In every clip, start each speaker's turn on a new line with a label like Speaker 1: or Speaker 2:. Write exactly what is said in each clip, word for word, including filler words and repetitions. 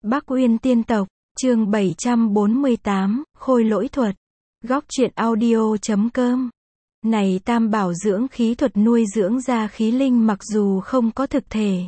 Speaker 1: Bắc Uyên Tiên Tộc, chương bảy trăm bốn mươi tám, Khôi Lỗi Thuật. Góc truyện audio chấm com. Này tam bảo dưỡng khí thuật nuôi dưỡng ra khí linh mặc dù không có thực thể,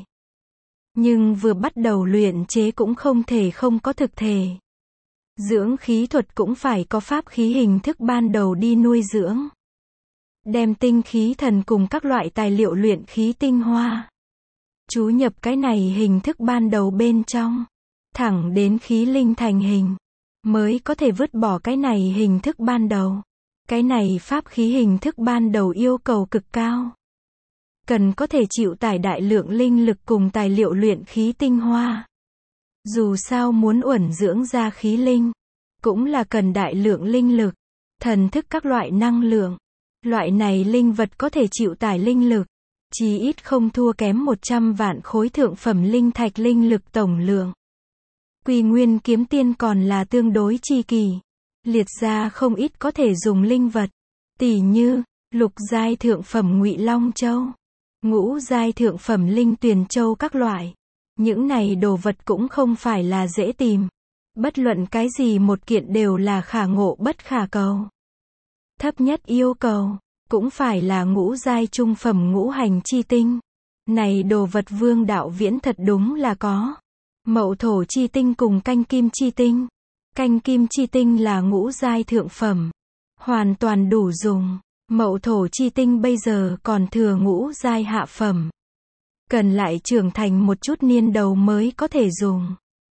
Speaker 1: nhưng vừa bắt đầu luyện chế cũng không thể không có thực thể. Dưỡng khí thuật cũng phải có pháp khí hình thức ban đầu đi nuôi dưỡng. Đem tinh khí thần cùng các loại tài liệu luyện khí tinh hoa chú nhập cái này hình thức ban đầu bên trong, thẳng đến khí linh thành hình, mới có thể vứt bỏ cái này hình thức ban đầu. Cái này pháp khí hình thức ban đầu yêu cầu cực cao, cần có thể chịu tải đại lượng linh lực cùng tài liệu luyện khí tinh hoa. Dù sao muốn uẩn dưỡng ra khí linh, cũng là cần đại lượng linh lực, thần thức các loại năng lượng. Loại này linh vật có thể chịu tải linh lực, chí ít không thua kém một trăm vạn khối thượng phẩm linh thạch linh lực tổng lượng. Quy Nguyên Kiếm Tiên còn là tương đối chi kỳ, liệt ra không ít có thể dùng linh vật, tỉ như lục giai thượng phẩm Ngụy Long Châu, ngũ giai thượng phẩm Linh Tuyền Châu các loại. Những này đồ vật cũng không phải là dễ tìm, bất luận cái gì một kiện đều là khả ngộ bất khả cầu. Thấp nhất yêu cầu cũng phải là ngũ giai trung phẩm ngũ hành chi tinh. Này đồ vật Vương Đạo Viễn thật đúng là có. Mậu thổ chi tinh cùng canh kim chi tinh. Canh kim chi tinh là ngũ giai thượng phẩm, hoàn toàn đủ dùng. Mậu thổ chi tinh bây giờ còn thừa ngũ giai hạ phẩm, cần lại trưởng thành một chút niên đầu mới có thể dùng.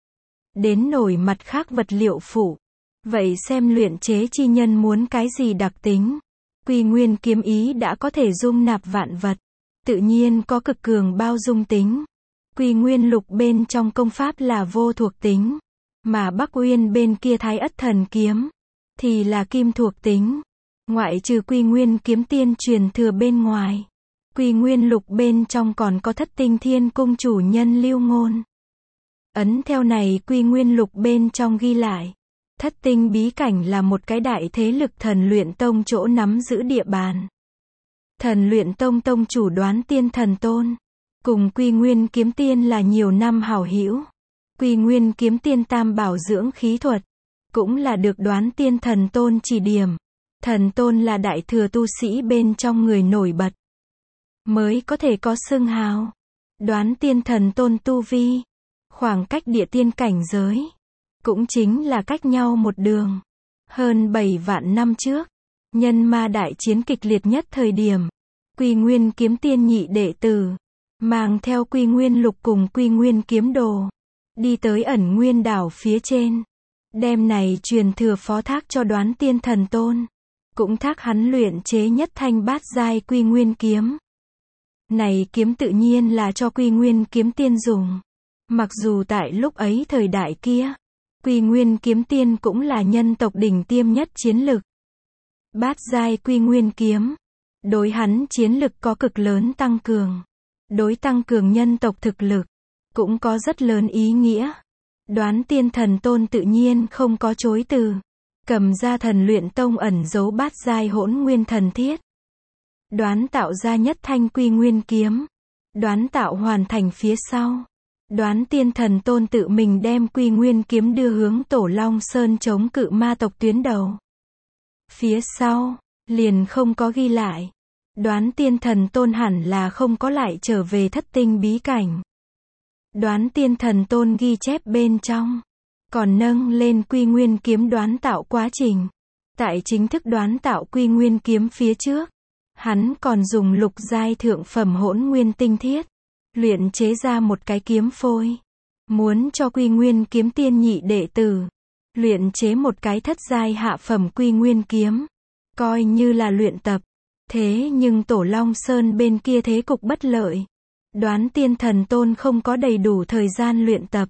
Speaker 1: Đến nổi mặt khác vật liệu phụ, vậy xem luyện chế chi nhân muốn cái gì đặc tính. Quy Nguyên kiếm ý đã có thể dung nạp vạn vật, tự nhiên có cực cường bao dung tính. Quy Nguyên lục bên trong công pháp là vô thuộc tính, mà Bắc Uyên bên kia Thái Ất thần kiếm thì là kim thuộc tính. Ngoại trừ Quy Nguyên kiếm tiên truyền thừa bên ngoài, Quy Nguyên lục bên trong còn có Thất Tinh Thiên cung chủ nhân Lưu Ngôn. Ấn theo này Quy Nguyên lục bên trong ghi lại, Thất Tinh bí cảnh là một cái đại thế lực thần luyện tông chỗ nắm giữ địa bàn. Thần luyện tông tông chủ Đoán Tiên Thần Tôn, cùng Quy Nguyên kiếm tiên là nhiều năm hảo hữu. Quy Nguyên kiếm tiên tam bảo dưỡng khí thuật, cũng là được Đoán Tiên Thần Tôn chỉ điểm. Thần Tôn là đại thừa tu sĩ bên trong người nổi bật, mới có thể có xưng hào. Đoán Tiên Thần Tôn tu vi, khoảng cách địa tiên cảnh giới, cũng chính là cách nhau một đường. Hơn bảy vạn năm trước, nhân ma đại chiến kịch liệt nhất thời điểm, Quy Nguyên kiếm tiên nhị đệ tử, mang theo Quy Nguyên lục cùng Quy Nguyên kiếm đồ, đi tới ẩn nguyên đảo phía trên. Đem này truyền thừa phó thác cho Đoán Tiên Thần Tôn, cũng thác hắn luyện chế nhất thanh bát giai Quy Nguyên kiếm. Này kiếm tự nhiên là cho Quy Nguyên kiếm tiên dùng. Mặc dù tại lúc ấy thời đại kia, Quy Nguyên kiếm tiên cũng là nhân tộc đỉnh tiêm nhất chiến lực. Bát giai Quy Nguyên kiếm, đối hắn chiến lực có cực lớn tăng cường. Đối tăng cường nhân tộc thực lực, cũng có rất lớn ý nghĩa. Đoán Tiên Thần Tôn tự nhiên không có chối từ, cầm ra thần luyện tông ẩn giấu bát giai hỗn nguyên thần thiết. Đoán tạo ra nhất thanh Quy Nguyên kiếm. Đoán tạo hoàn thành phía sau, Đoán Tiên Thần Tôn tự mình đem Quy Nguyên kiếm đưa hướng Tổ Long Sơn chống cự ma tộc tuyến đầu. Phía sau, liền không có ghi lại. Đoán Tiên Thần Tôn hẳn là không có lại trở về Thất Tinh bí cảnh. Đoán Tiên Thần Tôn ghi chép bên trong, còn nâng lên Quy Nguyên kiếm đoán tạo quá trình. Tại chính thức đoán tạo Quy Nguyên kiếm phía trước, hắn còn dùng lục giai thượng phẩm hỗn nguyên tinh thiết, luyện chế ra một cái kiếm phôi. Muốn cho Quy Nguyên kiếm tiên nhị đệ tử, luyện chế một cái thất giai hạ phẩm Quy Nguyên kiếm, coi như là luyện tập. Thế nhưng Tổ Long Sơn bên kia thế cục bất lợi. Đoán Tiên Thần Tôn không có đầy đủ thời gian luyện tập.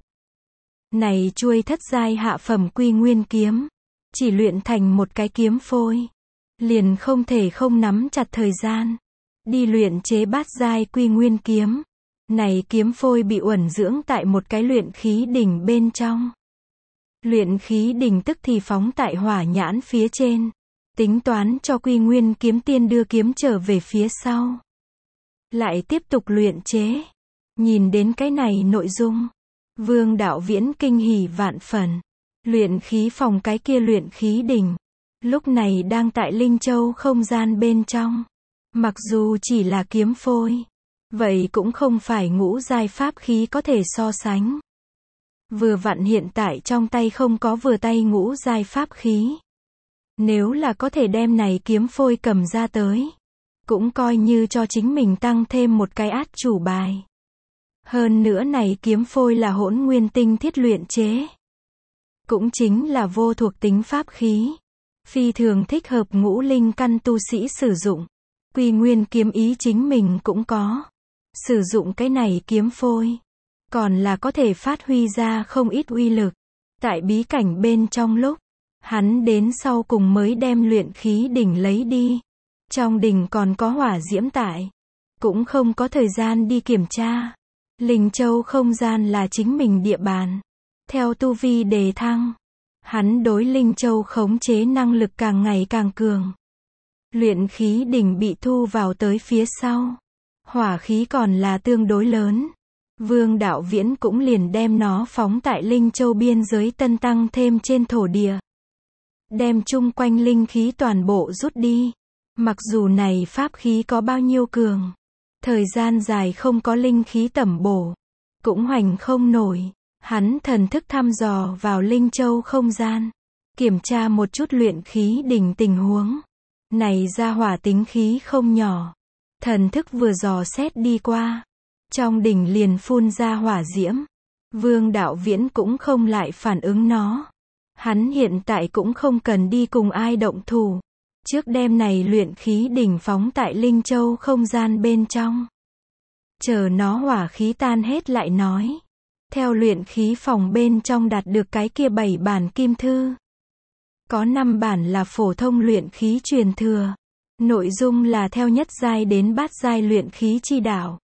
Speaker 1: Này chuôi thất giai hạ phẩm Quy Nguyên kiếm, chỉ luyện thành một cái kiếm phôi, liền không thể không nắm chặt thời gian đi luyện chế bát giai Quy Nguyên kiếm. Này kiếm phôi bị uẩn dưỡng tại một cái luyện khí đỉnh bên trong. Luyện khí đỉnh tức thì phóng tại hỏa nhãn phía trên, tính toán cho Quy Nguyên kiếm tiên đưa kiếm trở về phía sau, lại tiếp tục luyện chế. Nhìn đến cái này nội dung, Vương Đạo Viễn kinh hỉ vạn phần. Luyện khí phòng cái kia luyện khí đỉnh, lúc này đang tại Linh Châu không gian bên trong. Mặc dù chỉ là kiếm phôi, vậy cũng không phải ngũ giai pháp khí có thể so sánh. Vừa vặn hiện tại trong tay không có vừa tay ngũ giai pháp khí. Nếu là có thể đem này kiếm phôi cầm ra tới, cũng coi như cho chính mình tăng thêm một cái át chủ bài. Hơn nữa này kiếm phôi là hỗn nguyên tinh thiết luyện chế. Cũng chính là vô thuộc tính pháp khí. Phi thường thích hợp ngũ linh căn tu sĩ sử dụng. Quy nguyên kiếm ý chính mình cũng có. Sử dụng cái này kiếm phôi, còn là có thể phát huy ra không ít uy lực. Tại bí cảnh bên trong lúc, hắn đến sau cùng mới đem luyện khí đỉnh lấy đi. Trong đỉnh còn có hỏa diễm tại. Cũng không có thời gian đi kiểm tra. Linh Châu không gian là chính mình địa bàn. Theo tu vi đề thăng, hắn đối Linh Châu khống chế năng lực càng ngày càng cường. Luyện khí đỉnh bị thu vào tới phía sau. Hỏa khí còn là tương đối lớn. Vương Đạo Viễn cũng liền đem nó phóng tại Linh Châu biên giới tân tăng thêm trên thổ địa. Đem chung quanh linh khí toàn bộ rút đi. Mặc dù này pháp khí có bao nhiêu cường, thời gian dài không có linh khí tẩm bổ, cũng hoành không nổi. Hắn thần thức thăm dò vào Linh Châu không gian, kiểm tra một chút luyện khí đỉnh tình huống. Này ra hỏa tính khí không nhỏ. Thần thức vừa dò xét đi qua, trong đỉnh liền phun ra hỏa diễm. Vương Đạo Viễn cũng không lại phản ứng nó. Hắn hiện tại cũng không cần đi cùng ai động thủ. Trước đêm này luyện khí đỉnh phóng tại Linh Châu không gian bên trong. Chờ nó hỏa khí tan hết lại nói. Theo luyện khí phòng bên trong đạt được cái kia bảy bản kim thư. Có năm bản là phổ thông luyện khí truyền thừa. Nội dung là theo nhất giai đến bát giai luyện khí chi đạo.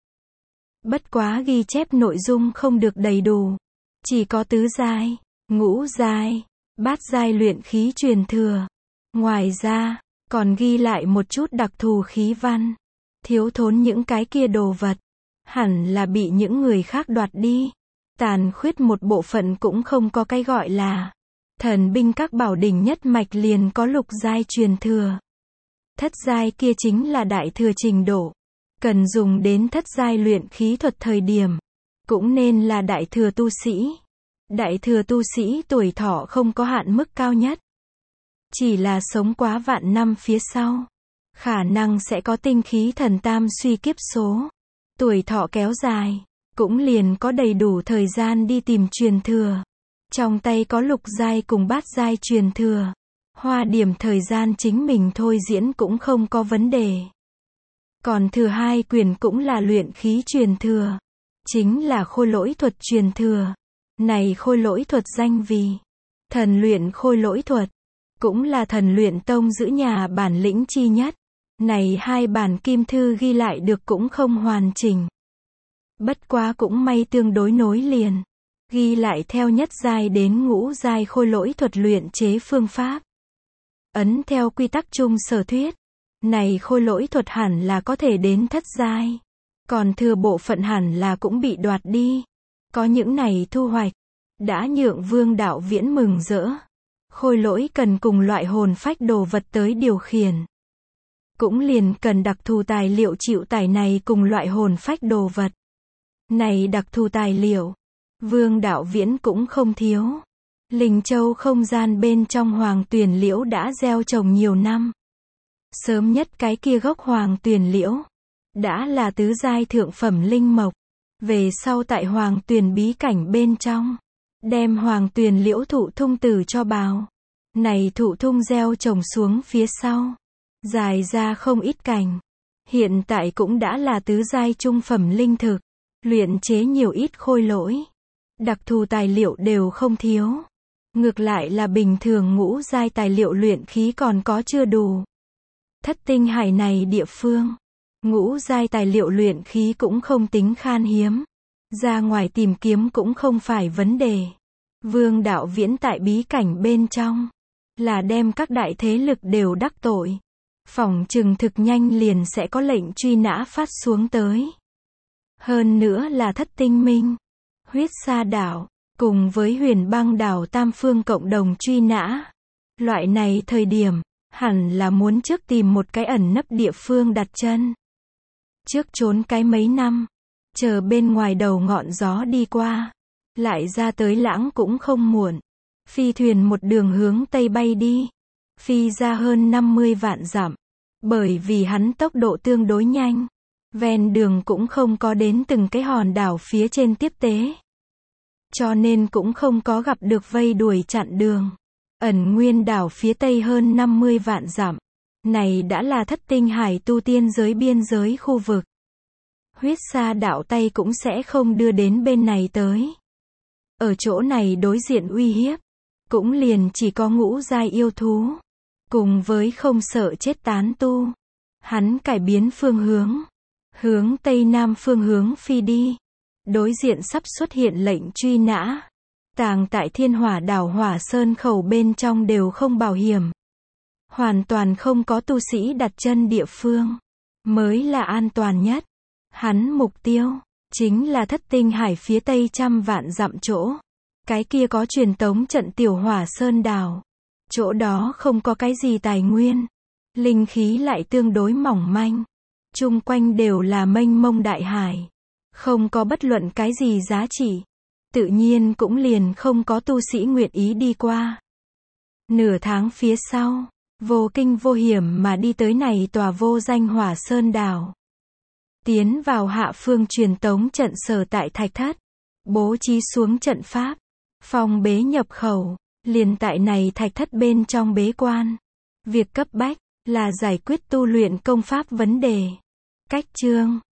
Speaker 1: Bất quá ghi chép nội dung không được đầy đủ. Chỉ có tứ giai, ngũ giai, bát giai luyện khí truyền thừa. Ngoài ra, còn ghi lại một chút đặc thù khí văn. Thiếu thốn những cái kia đồ vật. Hẳn là bị những người khác đoạt đi. Tàn khuyết một bộ phận cũng không có cái gọi là thần binh các bảo đỉnh nhất mạch liền có lục giai truyền thừa. Thất giai kia chính là đại thừa trình độ. Cần dùng đến thất giai luyện khí thuật thời điểm. Cũng nên là đại thừa tu sĩ. Đại thừa tu sĩ tuổi thọ không có hạn mức cao nhất. Chỉ là sống quá vạn năm phía sau. Khả năng sẽ có tinh khí thần tam suy kiếp số. Tuổi thọ kéo dài. Cũng liền có đầy đủ thời gian đi tìm truyền thừa. Trong tay có lục giai cùng bát giai truyền thừa. Hoa điểm thời gian chính mình thôi diễn cũng không có vấn đề. Còn thừa hai quyền cũng là luyện khí truyền thừa. Chính là khôi lỗi thuật truyền thừa. Này khôi lỗi thuật danh vì thần luyện khôi lỗi thuật. Cũng là thần luyện tông giữ nhà bản lĩnh chi nhất. Này hai bản kim thư ghi lại được cũng không hoàn chỉnh. Bất quá cũng may tương đối nối liền. Ghi lại theo nhất giai đến ngũ giai khôi lỗi thuật luyện chế phương pháp. Ấn theo quy tắc chung sở thuyết. Này khôi lỗi thuật hẳn là có thể đến thất giai. Còn thừa bộ phận hẳn là cũng bị đoạt đi. Có những này thu hoạch. Đã nhượng Vương Đạo Viễn mừng rỡ. Khôi lỗi cần cùng loại hồn phách đồ vật tới điều khiển. Cũng liền cần đặc thù tài liệu chịu tải này cùng loại hồn phách đồ vật. Này đặc thù tài liệu. Vương Đạo Viễn cũng không thiếu. Linh Châu không gian bên trong hoàng tuyền liễu đã gieo trồng nhiều năm. Sớm nhất cái kia gốc hoàng tuyền liễu. Đã là tứ giai thượng phẩm linh mộc. Về sau tại hoàng tuyền bí cảnh bên trong. Đem hoàng tuyền liễu thụ thung tử cho bào. Này thụ thung gieo trồng xuống phía sau. Dài ra không ít cành. Hiện tại cũng đã là tứ giai trung phẩm linh thực. Luyện chế nhiều ít khôi lỗi. Đặc thù tài liệu đều không thiếu. Ngược lại là bình thường ngũ giai tài liệu luyện khí còn có chưa đủ. Thất tinh hải này địa phương. Ngũ giai tài liệu luyện khí cũng không tính khan hiếm. Ra ngoài tìm kiếm cũng không phải vấn đề. Vương Đạo Viễn tại bí cảnh bên trong. Là đem các đại thế lực đều đắc tội. Phỏng chừng thực nhanh liền sẽ có lệnh truy nã phát xuống tới. Hơn nữa là thất tinh minh. Huyết Sa đảo, cùng với Huyền Băng đảo tam phương cộng đồng truy nã. Loại này thời điểm, hẳn là muốn trước tìm một cái ẩn nấp địa phương đặt chân. Trước trốn cái mấy năm, chờ bên ngoài đầu ngọn gió đi qua, lại ra tới lãng cũng không muộn. Phi thuyền một đường hướng Tây bay đi, phi ra hơn năm mươi vạn dặm. Bởi vì hắn tốc độ tương đối nhanh, ven đường cũng không có đến từng cái hòn đảo phía trên tiếp tế. Cho nên cũng không có gặp được vây đuổi chặn đường. Ẩn Nguyên đảo phía Tây hơn năm mươi vạn dặm. Này đã là Thất Tinh Hải tu tiên giới biên giới khu vực. Huyết Sa đảo Tây cũng sẽ không đưa đến bên này tới. Ở chỗ này đối diện uy hiếp, cũng liền chỉ có ngũ giai yêu thú, cùng với không sợ chết tán tu. Hắn cải biến phương hướng, hướng Tây Nam phương hướng phi đi. Đối diện sắp xuất hiện lệnh truy nã. Tàng tại Thiên Hỏa đảo Hỏa Sơn khẩu bên trong đều không bảo hiểm. Hoàn toàn không có tu sĩ đặt chân địa phương, mới là an toàn nhất. Hắn mục tiêu, chính là Thất Tinh Hải phía Tây trăm vạn dặm chỗ. Cái kia có truyền tống trận tiểu Hỏa Sơn đảo. Chỗ đó không có cái gì tài nguyên. Linh khí lại tương đối mỏng manh. Chung quanh đều là mênh mông đại hải. Không có bất luận cái gì giá trị. Tự nhiên cũng liền không có tu sĩ nguyện ý đi qua. Nửa tháng phía sau, vô kinh vô hiểm mà đi tới này tòa vô danh Hỏa Sơn đảo. Tiến vào hạ phương truyền tống trận sở tại Thạch Thất. Bố trí xuống trận pháp. Phòng bế nhập khẩu. Liền tại này Thạch Thất bên trong bế quan. Việc cấp bách là giải quyết tu luyện công pháp vấn đề. Cách chương